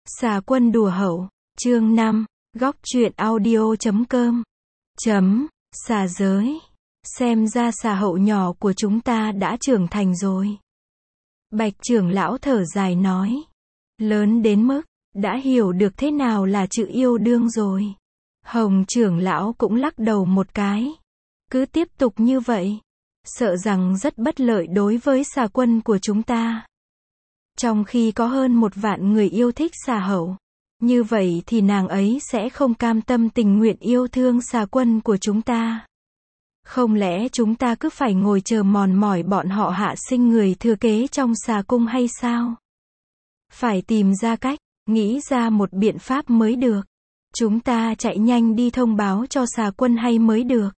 Xà quân đùa hậu, chương 5, góc truyện audio.com. Xà giới. Xem ra xà hậu nhỏ của chúng ta đã trưởng thành rồi. Bạch trưởng lão thở dài nói. Lớn đến mức, đã hiểu được thế nào là chữ yêu đương rồi. Hồng trưởng lão cũng lắc đầu một cái. Cứ tiếp tục như vậy, sợ rằng rất bất lợi đối với xà quân của chúng ta. Trong khi có hơn 1 vạn người yêu thích xà hậu, như vậy thì nàng ấy sẽ không cam tâm tình nguyện yêu thương xà quân của chúng ta. Không lẽ chúng ta cứ phải ngồi chờ mòn mỏi bọn họ hạ sinh người thừa kế trong xà cung hay sao? Phải tìm ra cách, nghĩ ra một biện pháp mới được. Chúng ta chạy nhanh đi thông báo cho xà quân hay mới được.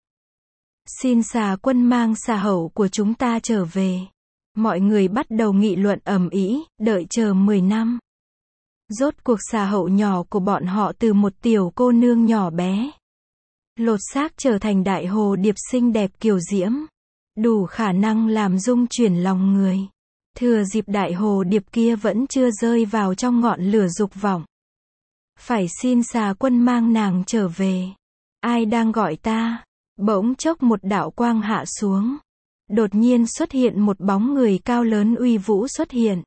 Xin xà quân mang xà hậu của chúng ta trở về. Mọi người bắt đầu nghị luận ầm ĩ, đợi chờ 10 năm. Rốt cuộc xà hậu nhỏ của bọn họ từ một tiểu cô nương nhỏ bé, lột xác trở thành đại hồ điệp xinh đẹp kiều diễm, đủ khả năng làm rung chuyển lòng người. Thừa dịp đại hồ điệp kia vẫn chưa rơi vào trong ngọn lửa dục vọng, phải xin xà quân mang nàng trở về. Ai đang gọi ta? Bỗng chốc một đạo quang hạ xuống. Đột nhiên xuất hiện một bóng người cao lớn uy vũ xuất hiện.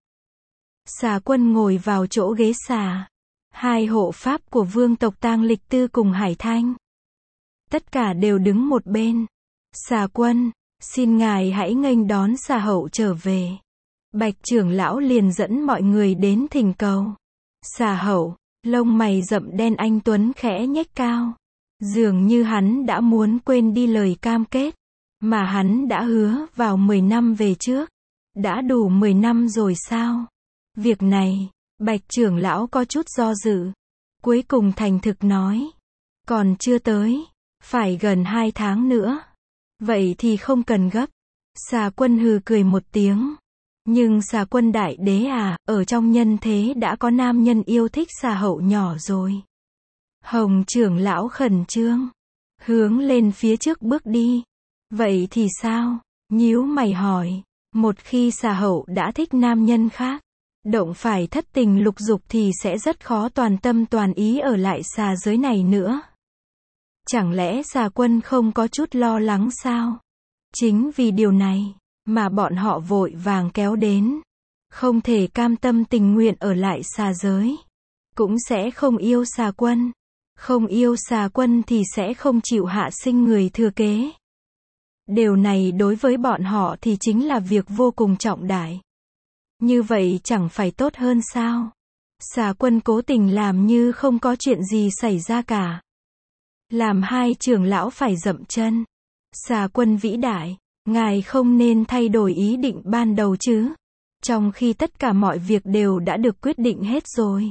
Xà quân ngồi vào chỗ ghế xà. 2 hộ pháp của vương tộc Tang Lịch Tư cùng Hải Thanh, tất cả đều đứng một bên. Xà quân, xin ngài hãy nghênh đón xà hậu trở về. Bạch trưởng lão liền dẫn mọi người đến thỉnh cầu. Xà hậu, lông mày rậm đen anh tuấn khẽ nhếch cao. Dường như hắn đã muốn quên đi lời cam kết mà hắn đã hứa vào 10 năm về trước. Đã đủ 10 năm rồi sao? Việc này, Bạch trưởng lão có chút do dự. Cuối cùng thành thực nói. Còn chưa tới, phải gần 2 tháng nữa. Vậy thì không cần gấp. Xà quân hừ cười một tiếng. Nhưng xà quân đại đế à, ở trong nhân thế đã có nam nhân yêu thích xà hậu nhỏ rồi. Hồng trưởng lão khẩn trương, hướng lên phía trước bước đi. Vậy thì sao? Nhíu mày hỏi. Một khi xà hậu đã thích nam nhân khác, động phải thất tình lục dục thì sẽ rất khó toàn tâm toàn ý ở lại xà giới này nữa. Chẳng lẽ xà quân không có chút lo lắng sao? Chính vì điều này mà bọn họ vội vàng kéo đến. Không thể cam tâm tình nguyện ở lại xà giới, cũng sẽ không yêu xà quân. Không yêu xà quân thì sẽ không chịu hạ sinh người thừa kế. Điều này đối với bọn họ thì chính là việc vô cùng trọng đại. Như vậy chẳng phải tốt hơn sao? Xà quân cố tình làm như không có chuyện gì xảy ra cả, làm 2 trưởng lão phải dậm chân. Xà quân vĩ đại, ngài không nên thay đổi ý định ban đầu chứ, trong khi tất cả mọi việc đều đã được quyết định hết rồi.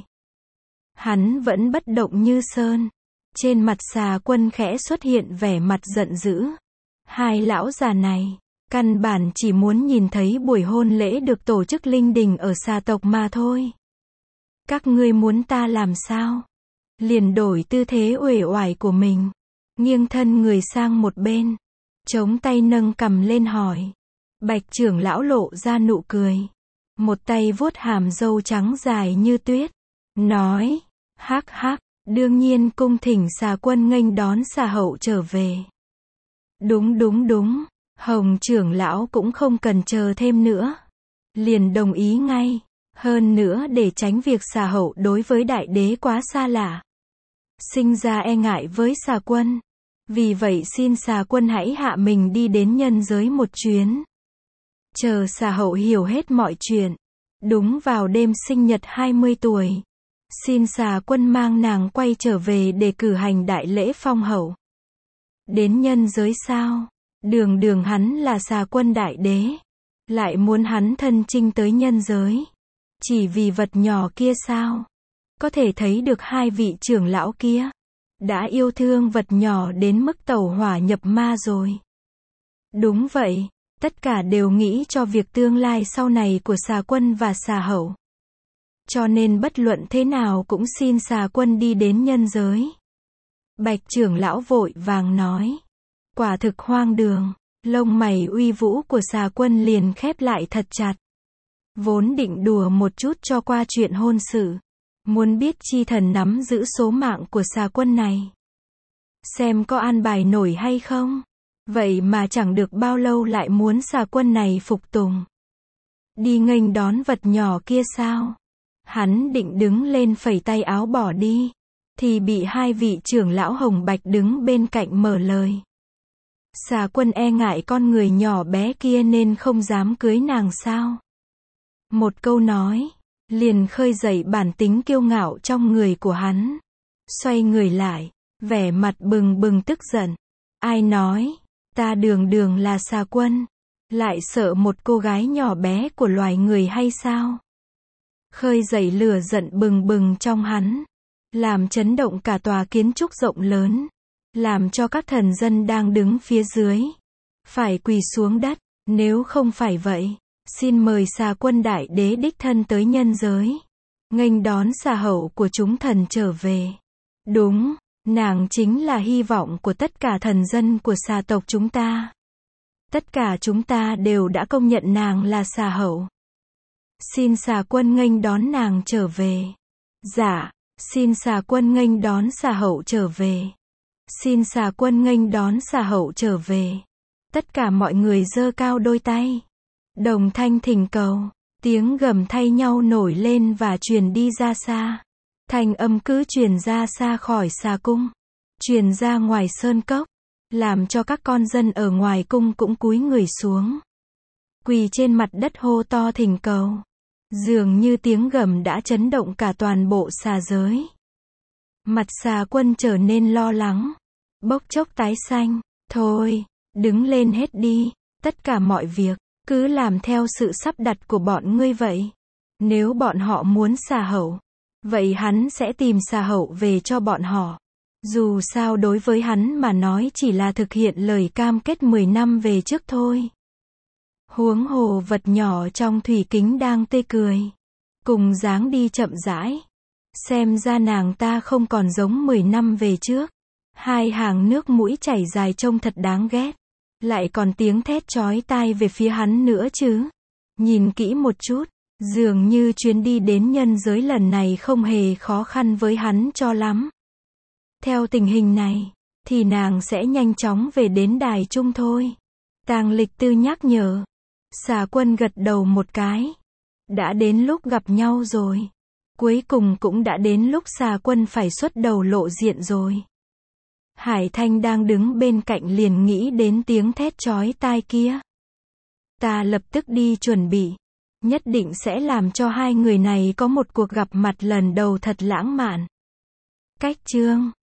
Hắn vẫn bất động như sơn. Trên mặt xà quân khẽ xuất hiện vẻ mặt giận dữ. 2 lão già này, căn bản chỉ muốn nhìn thấy buổi hôn lễ được tổ chức linh đình ở xà tộc mà thôi. Các ngươi muốn ta làm sao? Liền đổi tư thế uể oải của mình, nghiêng thân người sang một bên, chống tay nâng cằm lên hỏi. Bạch trưởng lão lộ ra nụ cười, một tay vuốt hàm râu trắng dài như tuyết, nói, hắc hắc, đương nhiên cung thỉnh xà quân nghênh đón xà hậu trở về. Đúng, Hồng trưởng lão cũng không cần chờ thêm nữa, liền đồng ý ngay. Hơn nữa để tránh việc xà hậu đối với đại đế quá xa lạ, sinh ra e ngại với xà quân. Vì vậy xin xà quân hãy hạ mình đi đến nhân giới một chuyến. Chờ xà hậu hiểu hết mọi chuyện. Đúng vào đêm sinh nhật 20 tuổi. Xin xà quân mang nàng quay trở về để cử hành đại lễ phong hậu. Đến nhân giới sao? Đường hắn là xà quân đại đế, lại muốn hắn thân chinh tới nhân giới. Chỉ vì vật nhỏ kia sao? Có thể thấy được 2 vị trưởng lão kia đã yêu thương vật nhỏ đến mức tẩu hỏa nhập ma rồi. Đúng vậy, tất cả đều nghĩ cho việc tương lai sau này của xà quân và xà hậu. Cho nên bất luận thế nào cũng xin xà quân đi đến nhân giới. Bạch trưởng lão vội vàng nói. Quả thực hoang đường. Lông mày uy vũ của xà quân liền khép lại thật chặt. Vốn định đùa một chút cho qua chuyện hôn sự, Muốn biết chi thần nắm giữ số mạng của xà quân này. Xem có an bài nổi hay không. Vậy mà chẳng được bao lâu lại muốn xà quân này phục tùng. Đi nghênh đón vật nhỏ kia sao? Hắn định đứng lên phẩy tay áo bỏ đi. Thì bị hai vị trưởng lão hồng bạch đứng bên cạnh mở lời. Xà quân e ngại con người nhỏ bé kia nên không dám cưới nàng sao? Một câu nói, liền khơi dậy bản tính kiêu ngạo trong người của hắn. Xoay người lại, vẻ mặt bừng bừng tức giận. Ai nói, ta đường đường là xà quân, lại sợ một cô gái nhỏ bé của loài người hay sao? Khơi dậy lửa giận bừng bừng trong hắn, làm chấn động cả tòa kiến trúc rộng lớn, làm cho các thần dân đang đứng phía dưới phải quỳ xuống đất. Nếu không phải vậy, xin mời xà quân đại đế đích thân tới nhân giới, nghênh đón xà hậu của chúng thần trở về. Đúng, nàng chính là hy vọng của tất cả thần dân của xà tộc chúng ta. Tất cả chúng ta đều đã công nhận nàng là xà hậu. Xin xà quân nghênh đón nàng trở về. Dạ, xin xà quân nghênh đón xà hậu trở về. Xin xà quân nghênh đón xà hậu trở về. Tất cả mọi người giơ cao đôi tay, đồng thanh thỉnh cầu. Tiếng gầm thay nhau nổi lên và truyền đi ra xa. Thanh âm cứ truyền ra xa khỏi xà cung, truyền ra ngoài sơn cốc, làm cho các con dân ở ngoài cung cũng cúi người xuống, quỳ trên mặt đất hô to thỉnh cầu. Dường như tiếng gầm đã chấn động cả toàn bộ xà giới. Mặt xà quân trở nên lo lắng, bốc chốc tái xanh. Thôi, đứng lên hết đi, tất cả mọi việc, cứ làm theo sự sắp đặt của bọn ngươi vậy. Nếu bọn họ muốn xà hậu, vậy hắn sẽ tìm xà hậu về cho bọn họ. Dù sao đối với hắn mà nói chỉ là thực hiện lời cam kết 10 năm về trước thôi. Huống hồ vật nhỏ trong thủy kính đang tê cười, cùng dáng đi chậm rãi. Xem ra nàng ta không còn giống 10 năm về trước. Hai hàng nước mũi chảy dài trông thật đáng ghét. Lại còn tiếng thét chói tai về phía hắn nữa chứ. Nhìn kỹ một chút, dường như chuyến đi đến nhân giới lần này không hề khó khăn với hắn cho lắm. Theo tình hình này, thì nàng sẽ nhanh chóng về đến đài trung thôi. Tàng Lịch Tư nhắc nhở. Xà quân gật đầu một cái. Đã đến lúc gặp nhau rồi. Cuối cùng cũng đã đến lúc xà quân phải xuất đầu lộ diện rồi. Hải Thanh đang đứng bên cạnh liền nghĩ đến tiếng thét chói tai kia. Ta lập tức đi chuẩn bị. Nhất định sẽ làm cho hai người này có một cuộc gặp mặt lần đầu thật lãng mạn. Cách chương